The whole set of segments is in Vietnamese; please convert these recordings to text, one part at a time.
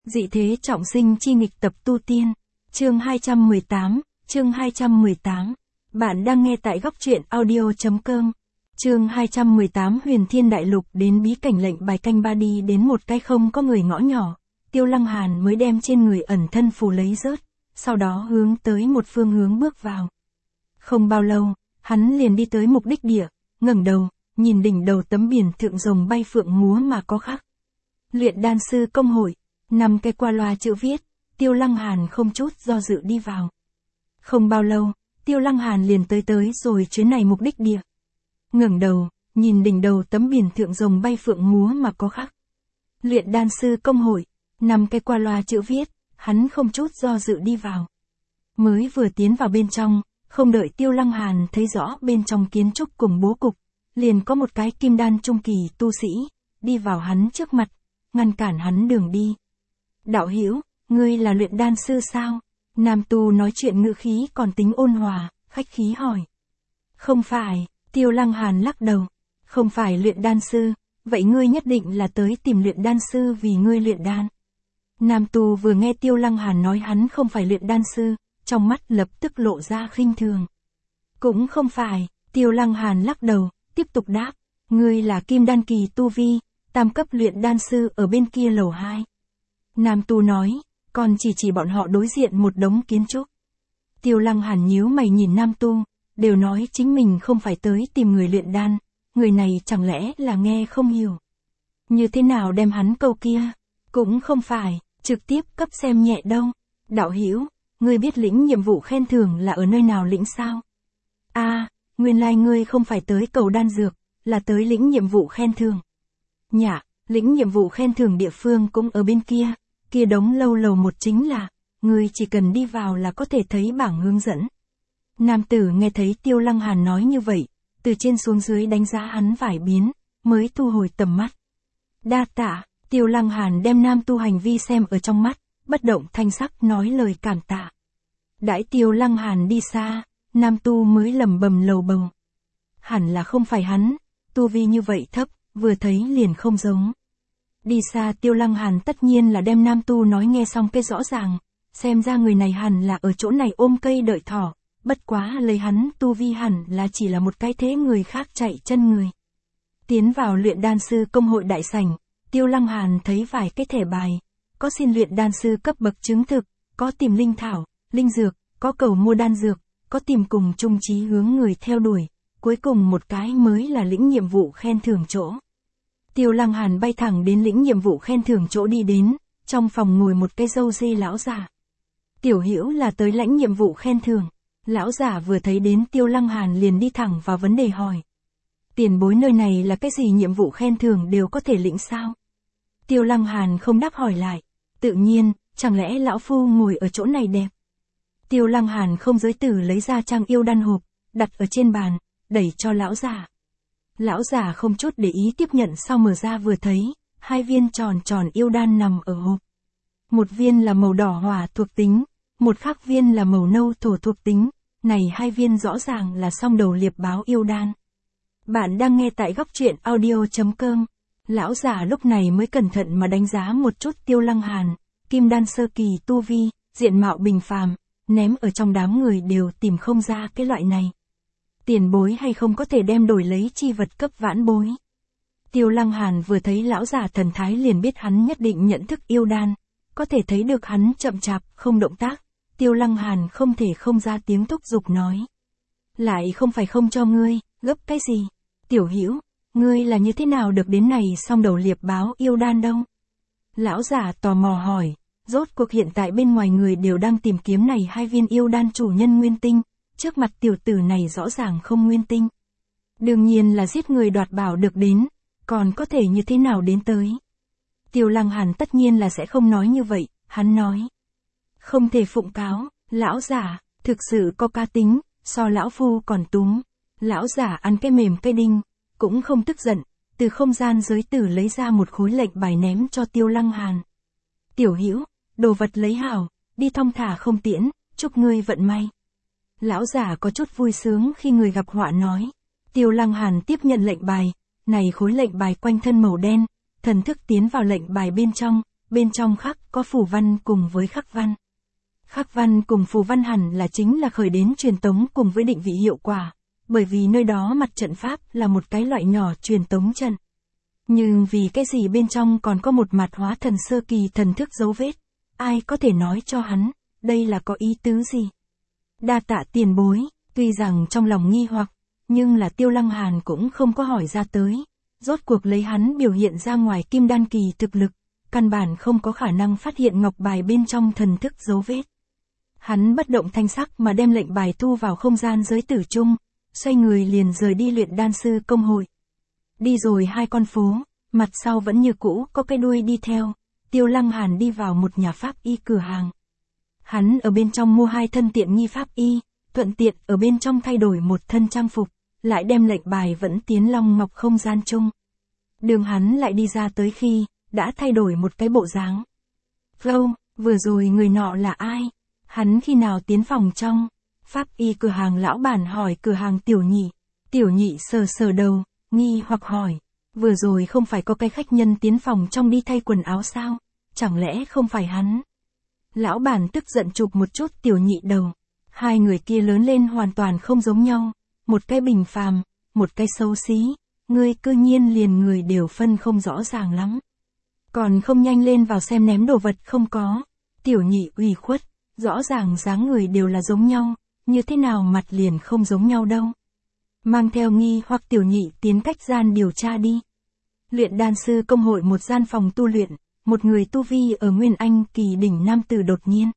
Dị thế trọng sinh chi nghịch tập tu tiên. Chương 218. Bạn đang nghe tại góc truyện audio.com. Chương 218 Huyền Thiên Đại Lục đến bí cảnh lệnh bài canh ba đi đến một cái không có người ngõ nhỏ. Tiêu Lăng Hàn mới đem trên người ẩn thân phù lấy rớt, sau đó hướng tới một phương hướng bước vào. Không bao lâu, hắn liền đi tới mục đích địa, ngẩng đầu, nhìn đỉnh đầu tấm biển thượng rồng bay phượng múa mà có khắc. Luyện đan sư công hội. 5 cái qua loa chữ viết, Tiêu Lăng Hàn không chút do dự đi vào. Không bao lâu, Tiêu Lăng Hàn liền tới rồi chuyến này mục đích địa. Ngẩng đầu, nhìn đỉnh đầu tấm biển thượng rồng bay phượng múa mà có khắc. Luyện đan sư công hội, 5 cái qua loa chữ viết, hắn không chút do dự đi vào. Mới vừa tiến vào bên trong, không đợi Tiêu Lăng Hàn thấy rõ bên trong kiến trúc cùng bố cục, liền có một cái kim đan trung kỳ tu sĩ, đi vào hắn trước mặt, ngăn cản hắn đường đi. Đạo hữu, ngươi là luyện đan sư sao? Nam tu nói chuyện ngữ khí còn tính ôn hòa, khách khí hỏi. Không phải, Tiêu Lăng Hàn lắc đầu. Không phải luyện đan sư, vậy ngươi nhất định là tới tìm luyện đan sư vì ngươi luyện đan. Nam tu vừa nghe Tiêu Lăng Hàn nói hắn không phải luyện đan sư, trong mắt lập tức lộ ra khinh thường. Cũng không phải, Tiêu Lăng Hàn lắc đầu, tiếp tục đáp. Ngươi là kim đan kỳ tu vi, tam cấp luyện đan sư ở bên kia lầu 2. Nam tu nói, còn chỉ bọn họ đối diện một đống kiến trúc. Tiêu Lăng Hàn nhíu mày nhìn Nam tu, đều nói chính mình không phải tới tìm người luyện đan, người này chẳng lẽ là nghe không hiểu. Như thế nào đem hắn câu kia? Cũng không phải, trực tiếp cấp xem nhẹ đâu. Đạo hữu, ngươi biết lĩnh nhiệm vụ khen thưởng là ở nơi nào lĩnh sao? Nguyên lai ngươi không phải tới cầu đan dược, là tới lĩnh nhiệm vụ khen thưởng. Nhạ, lĩnh nhiệm vụ khen thưởng địa phương cũng ở bên kia. Kia đống lâu lầu một chính là, ngươi chỉ cần đi vào là có thể thấy bảng hướng dẫn. Nam tử nghe thấy Tiêu Lăng Hàn nói như vậy, từ trên xuống dưới đánh giá hắn vài biến, mới thu hồi tầm mắt. Đa tạ, Tiêu Lăng Hàn đem nam tu hành vi xem ở trong mắt, bất động thanh sắc nói lời cảm tạ. Đãi Tiêu Lăng Hàn đi xa, nam tu mới lẩm bẩm lầu bầu. Hẳn là không phải hắn, tu vi như vậy thấp, vừa thấy liền không giống. Đi xa Tiêu Lăng Hàn tất nhiên là đem nam tu nói nghe xong cái rõ ràng, xem ra người này hẳn là ở chỗ này ôm cây đợi thỏ, bất quá lấy hắn tu vi hẳn là chỉ là một cái thế người khác chạy chân người. Tiến vào luyện đan sư công hội đại sảnh, Tiêu Lăng Hàn thấy vài cái thẻ bài, có xin luyện đan sư cấp bậc chứng thực, có tìm linh thảo, linh dược, có cầu mua đan dược, có tìm cùng chung chí hướng người theo đuổi, cuối cùng một cái mới là lĩnh nhiệm vụ khen thưởng chỗ. Tiêu Lăng Hàn bay thẳng đến lĩnh nhiệm vụ khen thưởng chỗ đi đến, trong phòng ngồi một cái râu ria lão già. Tiểu Hữu là tới lãnh nhiệm vụ khen thưởng. Lão già vừa thấy đến Tiêu Lăng Hàn liền đi thẳng vào vấn đề hỏi. Tiền bối nơi này là cái gì nhiệm vụ khen thưởng đều có thể lĩnh sao? Tiêu Lăng Hàn không đáp hỏi lại. Tự nhiên, chẳng lẽ lão phu ngồi ở chỗ này đẹp? Tiêu Lăng Hàn không giới tử lấy ra trang yêu đan hộp, đặt ở trên bàn, đẩy cho lão già. Lão già không chút để ý tiếp nhận sau mở ra vừa thấy, 2 viên tròn yêu đan nằm ở hộp. Một viên là màu đỏ hỏa thuộc tính, một khác viên là màu nâu thổ thuộc tính, này 2 viên rõ ràng là song đầu liệp báo yêu đan. Bạn đang nghe tại góc truyện audio.com. Lão già lúc này mới cẩn thận mà đánh giá một chút Tiêu Lăng Hàn, kim đan sơ kỳ tu vi, diện mạo bình phàm, ném ở trong đám người đều tìm không ra cái loại này. Tiền bối hay không có thể đem đổi lấy chi vật cấp vãn bối. Tiêu Lăng Hàn vừa thấy lão già thần thái liền biết hắn nhất định nhận thức yêu đan, có thể thấy được hắn chậm chạp, không động tác. Tiêu Lăng Hàn không thể không ra tiếng thúc giục nói. Lại không phải không cho ngươi, gấp cái gì? Tiểu Hữu, ngươi là như thế nào được đến này song đầu liệp báo yêu đan đâu? Lão già tò mò hỏi, rốt cuộc hiện tại bên ngoài người đều đang tìm kiếm này 2 viên yêu đan chủ nhân nguyên tinh. Trước mặt tiểu tử này rõ ràng không nguyên tinh. Đương nhiên là giết người đoạt bảo được đến, còn có thể như thế nào đến tới. Tiêu Lăng Hàn tất nhiên là sẽ không nói như vậy, hắn nói. Không thể phụng cáo, lão giả, thực sự có cá tính, so lão phu còn túm. Lão giả ăn cái mềm cái đinh, cũng không tức giận, từ không gian giới tử lấy ra một khối lệnh bài ném cho Tiêu Lăng Hàn. Tiểu Hữu, đồ vật lấy hảo, đi thong thả không tiễn, chúc ngươi vận may. Lão giả có chút vui sướng khi người gặp họa nói. Tiêu Lăng Hàn tiếp nhận lệnh bài, này khối lệnh bài quanh thân màu đen, thần thức tiến vào lệnh bài bên trong, bên trong khắc có phù văn cùng với khắc văn. Khắc văn cùng phù văn hẳn là chính là khởi đến truyền tống cùng với định vị hiệu quả, bởi vì nơi đó mặt trận pháp là một cái loại nhỏ truyền tống trận. Nhưng vì cái gì bên trong còn có một mặt hóa thần sơ kỳ thần thức dấu vết, ai có thể nói cho hắn, đây là có ý tứ gì? Đa tạ tiền bối, tuy rằng trong lòng nghi hoặc, nhưng là Tiêu Lăng Hàn cũng không có hỏi ra tới. Rốt cuộc lấy hắn biểu hiện ra ngoài kim đan kỳ thực lực, căn bản không có khả năng phát hiện ngọc bài bên trong thần thức dấu vết. Hắn bất động thanh sắc mà đem lệnh bài thu vào không gian giới tử chung, xoay người liền rời đi luyện đan sư công hội. Đi rồi 2 con phố, mặt sau vẫn như cũ có cái đuôi đi theo, Tiêu Lăng Hàn đi vào một nhà pháp y cửa hàng. Hắn ở bên trong mua 2 thân tiện nghi pháp y, thuận tiện ở bên trong thay đổi một thân trang phục, lại đem lệnh bài vẫn tiến Long Ngọc không gian chung. Đường hắn lại đi ra tới khi, đã thay đổi một cái bộ dáng. Vô, vừa rồi người nọ là ai? Hắn khi nào tiến phòng trong? Pháp y cửa hàng lão bản hỏi cửa hàng tiểu nhị. Tiểu nhị sờ sờ đầu, nghi hoặc hỏi. Vừa rồi không phải có cái khách nhân tiến phòng trong đi thay quần áo sao? Chẳng lẽ không phải hắn? Lão bản tức giận chụp một chút tiểu nhị đầu. 2 người kia lớn lên hoàn toàn không giống nhau. Một cái bình phàm, một cái xấu xí. Ngươi cư nhiên liền người đều phân không rõ ràng lắm. Còn không nhanh lên vào xem ném đồ vật không có. Tiểu nhị ủy khuất, rõ ràng dáng người đều là giống nhau, như thế nào mặt liền không giống nhau đâu. Mang theo nghi hoặc tiểu nhị tiến cách gian điều tra đi. Luyện đan sư công hội một gian phòng tu luyện, một người tu vi ở Nguyên Anh kỳ đỉnh nam tử đột nhiên.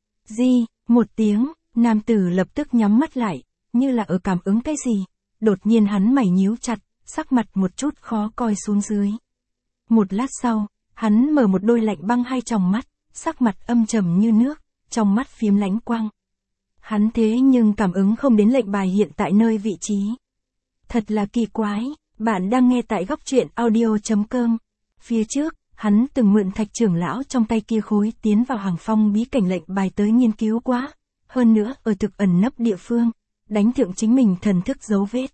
Một tiếng, nam tử lập tức nhắm mắt lại, như là ở cảm ứng cái gì. Đột nhiên hắn mày nhíu chặt, sắc mặt một chút khó coi xuống dưới. Một lát sau, hắn mở một đôi lạnh băng 2 tròng mắt, sắc mặt âm trầm như nước, trong mắt phiếm lánh quang. Hắn thế nhưng cảm ứng không đến lệnh bài hiện tại nơi vị trí. Thật là kỳ quái, bạn đang nghe tại góc truyện audio.com. Phía trước, hắn từng mượn Thạch trưởng lão trong tay kia khối tiến vào hàng phong bí cảnh lệnh bài tới nghiên cứu quá. Hơn nữa, ở thực ẩn nấp địa phương, đánh thượng chính mình thần thức dấu vết.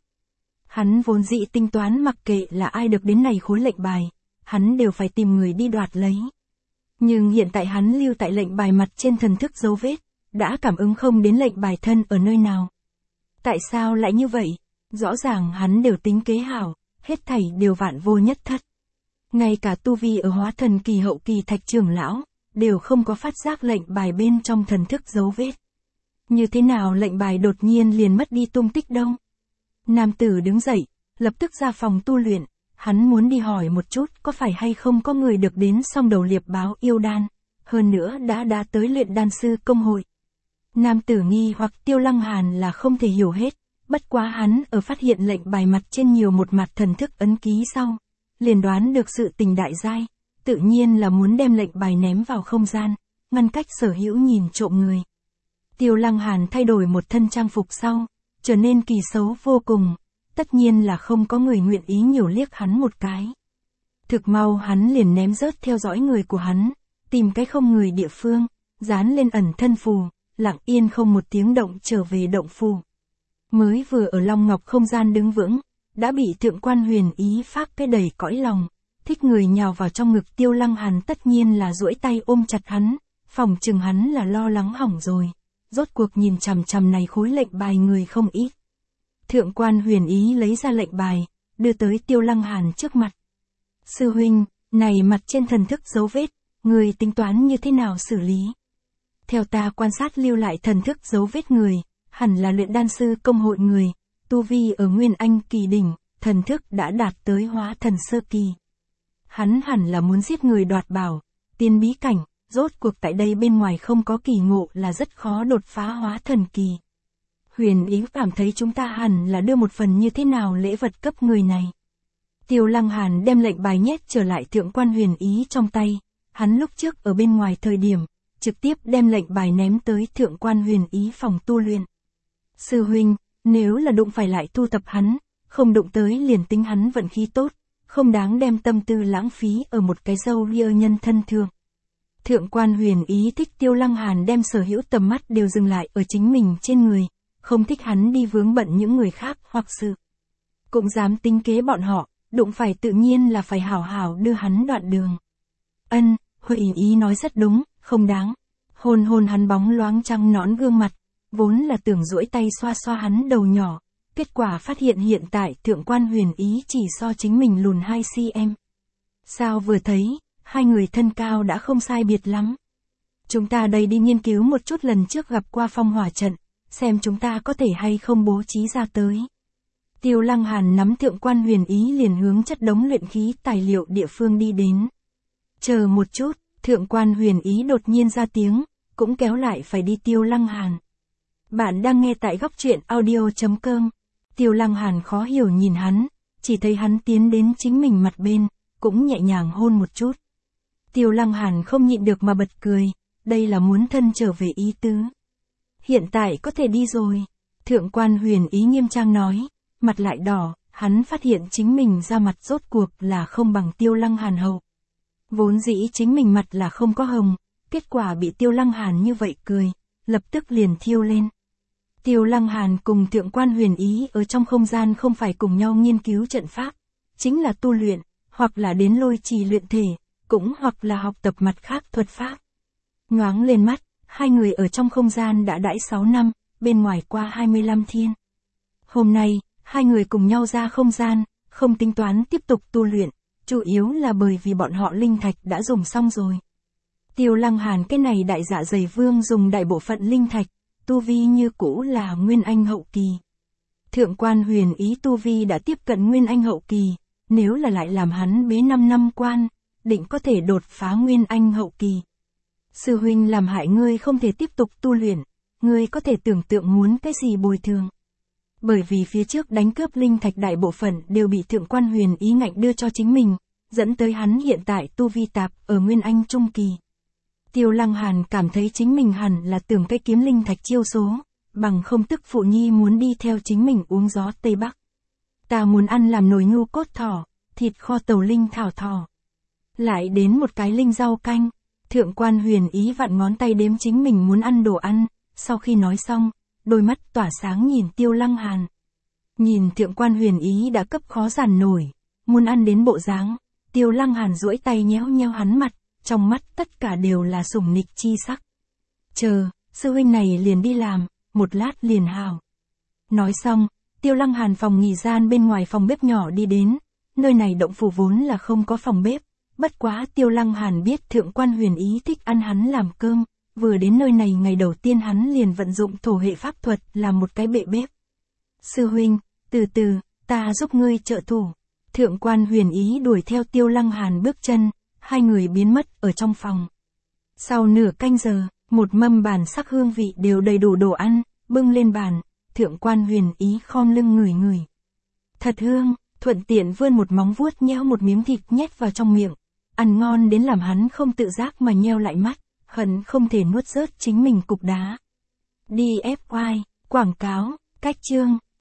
Hắn vốn dĩ tính toán mặc kệ là ai được đến này khối lệnh bài, hắn đều phải tìm người đi đoạt lấy. Nhưng hiện tại hắn lưu tại lệnh bài mặt trên thần thức dấu vết, đã cảm ứng không đến lệnh bài thân ở nơi nào. Tại sao lại như vậy? Rõ ràng hắn đều tính kế hảo, hết thảy đều vạn vô nhất thất. Ngay cả tu vi ở hóa thần kỳ hậu kỳ Thạch trưởng lão, đều không có phát giác lệnh bài bên trong thần thức dấu vết. Như thế nào lệnh bài đột nhiên liền mất đi tung tích đâu? Nam tử đứng dậy, lập tức ra phòng tu luyện, hắn muốn đi hỏi một chút có phải hay không có người được đến song đầu liệp báo yêu đan, hơn nữa đã tới luyện đan sư công hội. Nam tử nghi hoặc Tiêu Lăng Hàn là không thể hiểu hết, bất quá hắn ở phát hiện lệnh bài mặt trên nhiều một mặt thần thức ấn ký sau, liền đoán được sự tình đại giai, tự nhiên là muốn đem lệnh bài ném vào không gian, ngăn cách sở hữu nhìn trộm người. Tiêu Lăng Hàn thay đổi một thân trang phục sau, trở nên kỳ xấu vô cùng, tất nhiên là không có người nguyện ý nhiều liếc hắn một cái. Thực mau hắn liền ném rớt theo dõi người của hắn, tìm cái không người địa phương, dán lên ẩn thân phù, lặng yên không một tiếng động trở về động phù. Mới vừa ở Long Ngọc không gian đứng vững, đã bị Thượng Quan Huyền Ý phát cái đầy cõi lòng, thích người nhào vào trong ngực Tiêu Lăng Hàn tất nhiên là duỗi tay ôm chặt hắn, phòng chừng hắn là lo lắng hỏng rồi. Rốt cuộc nhìn chằm chằm này khối lệnh bài người không ít. Thượng Quan Huyền Ý lấy ra lệnh bài, đưa tới Tiêu Lăng Hàn trước mặt. Sư huynh, này mặt trên thần thức dấu vết, người tính toán như thế nào xử lý? Theo ta quan sát lưu lại thần thức dấu vết người, hẳn là luyện đan sư công hội người, tu vi ở Nguyên Anh kỳ đỉnh, thần thức đã đạt tới hóa thần sơ kỳ. Hắn hẳn là muốn giết người đoạt bảo, tiên bí cảnh. Rốt cuộc tại đây bên ngoài không có kỳ ngộ là rất khó đột phá hóa thần kỳ. Huyền Ý cảm thấy chúng ta hẳn là đưa một phần như thế nào lễ vật cấp người này. Tiêu Lăng Hàn đem lệnh bài nhét trở lại Thượng Quan Huyền Ý trong tay. Hắn lúc trước ở bên ngoài thời điểm, trực tiếp đem lệnh bài ném tới Thượng Quan Huyền Ý phòng tu luyện. Sư huynh, nếu là đụng phải lại thu thập hắn, không đụng tới liền tính hắn vận khí tốt, không đáng đem tâm tư lãng phí ở một cái dâu ria nhân thân thường. Thượng Quan Huyền Ý thích Tiêu Lăng Hàn đem sở hữu tầm mắt đều dừng lại ở chính mình trên người, không thích hắn đi vướng bận những người khác hoặc sự. Cũng dám tính kế bọn họ, đụng phải tự nhiên là phải hảo hảo đưa hắn đoạn đường. Huệ ý nói rất đúng, không đáng. Hôn hôn hắn bóng loáng trăng nõn gương mặt, vốn là tưởng duỗi tay xoa xoa hắn đầu nhỏ. Kết quả phát hiện hiện tại thượng quan huyền ý chỉ so chính mình lùn 2cm. Sao vừa thấy, hai người thân cao đã không sai biệt lắm. Chúng ta đây đi nghiên cứu một chút lần trước gặp qua phong hỏa trận, xem chúng ta có thể hay không bố trí ra tới. Tiêu Lăng Hàn nắm thượng quan huyền ý liền hướng chất đống luyện khí tài liệu địa phương đi đến. Chờ một chút, thượng quan huyền ý đột nhiên ra tiếng, cũng kéo lại phải đi Tiêu Lăng Hàn. Bạn đang nghe tại góc truyện audio.com. Tiêu Lăng Hàn khó hiểu nhìn hắn, chỉ thấy hắn tiến đến chính mình mặt bên, cũng nhẹ nhàng hôn một chút. Tiêu Lăng Hàn không nhịn được mà bật cười, đây là muốn thân trở về ý tứ. Hiện tại có thể đi rồi. Thượng quan huyền ý nghiêm trang nói, mặt lại đỏ, hắn phát hiện chính mình ra mặt rốt cuộc là không bằng Tiêu Lăng Hàn hậu. Vốn dĩ chính mình mặt là không có hồng, kết quả bị Tiêu Lăng Hàn như vậy cười, lập tức liền thiêu lên. Tiêu Lăng Hàn cùng thượng quan huyền ý ở trong không gian không phải cùng nhau nghiên cứu trận pháp, chính là tu luyện, hoặc là đến lôi trì luyện thể, cũng hoặc là học tập mặt khác thuật pháp. Nhoáng lên mắt, hai người ở trong không gian đã đãi 6 năm, bên ngoài qua 25 thiên. Hôm nay, hai người cùng nhau ra không gian, không tính toán tiếp tục tu luyện, chủ yếu là bởi vì bọn họ linh thạch đã dùng xong rồi. Tiêu Lăng Hàn cái này đại dạ dày vương dùng đại bộ phận linh thạch, tu vi như cũ là Nguyên Anh hậu kỳ. Thượng quan huyền ý tu vi đã tiếp cận Nguyên Anh hậu kỳ, nếu là lại làm hắn bế 5 năm quan, định có thể đột phá Nguyên Anh hậu kỳ. Sư huynh làm hại ngươi không thể tiếp tục tu luyện, ngươi có thể tưởng tượng muốn cái gì bồi thường. Bởi vì phía trước đánh cướp linh thạch đại bộ phận đều bị thượng quan huyền ý ngạnh đưa cho chính mình, dẫn tới hắn hiện tại tu vi tạp ở Nguyên Anh trung kỳ. Tiêu Lăng Hàn cảm thấy chính mình hẳn là tưởng cái kiếm linh thạch chiêu số, bằng không tức phụ nhi muốn đi theo chính mình uống gió Tây Bắc. Ta muốn ăn làm nồi ngưu cốt thỏ, thịt kho tàu linh thảo thỏ. Lại đến một cái linh rau canh, thượng quan huyền ý vặn ngón tay đếm chính mình muốn ăn đồ ăn, sau khi nói xong, đôi mắt tỏa sáng nhìn Tiêu Lăng Hàn. Nhìn thượng quan huyền ý đã cấp khó giản nổi, muốn ăn đến bộ dáng, Tiêu Lăng Hàn duỗi tay nhéo nhéo hắn mặt, trong mắt tất cả đều là sủng nịch chi sắc. Chờ, sư huynh này liền đi làm, một lát liền hào. Nói xong, Tiêu Lăng Hàn phòng nghỉ gian bên ngoài phòng bếp nhỏ đi đến, nơi này động phủ vốn là không có phòng bếp, bất quá Tiêu Lăng Hàn biết thượng quan huyền ý thích ăn hắn làm cơm, vừa đến nơi này ngày đầu tiên hắn liền vận dụng thổ hệ pháp thuật làm một cái bệ bếp. Sư huynh, từ từ, ta giúp ngươi trợ thủ. Thượng quan huyền ý đuổi theo Tiêu Lăng Hàn bước chân, hai người biến mất ở trong phòng. Sau nửa canh giờ, một mâm bàn sắc hương vị đều đầy đủ đồ ăn, bưng lên bàn, thượng quan huyền ý khom lưng ngửi ngửi. Thật hương, thuận tiện vươn một móng vuốt nhéo một miếng thịt nhét vào trong miệng, ăn ngon đến làm hắn không tự giác mà nheo lại mắt, hận không thể nuốt rớt chính mình cục đá. DFY, quảng cáo, cách chương.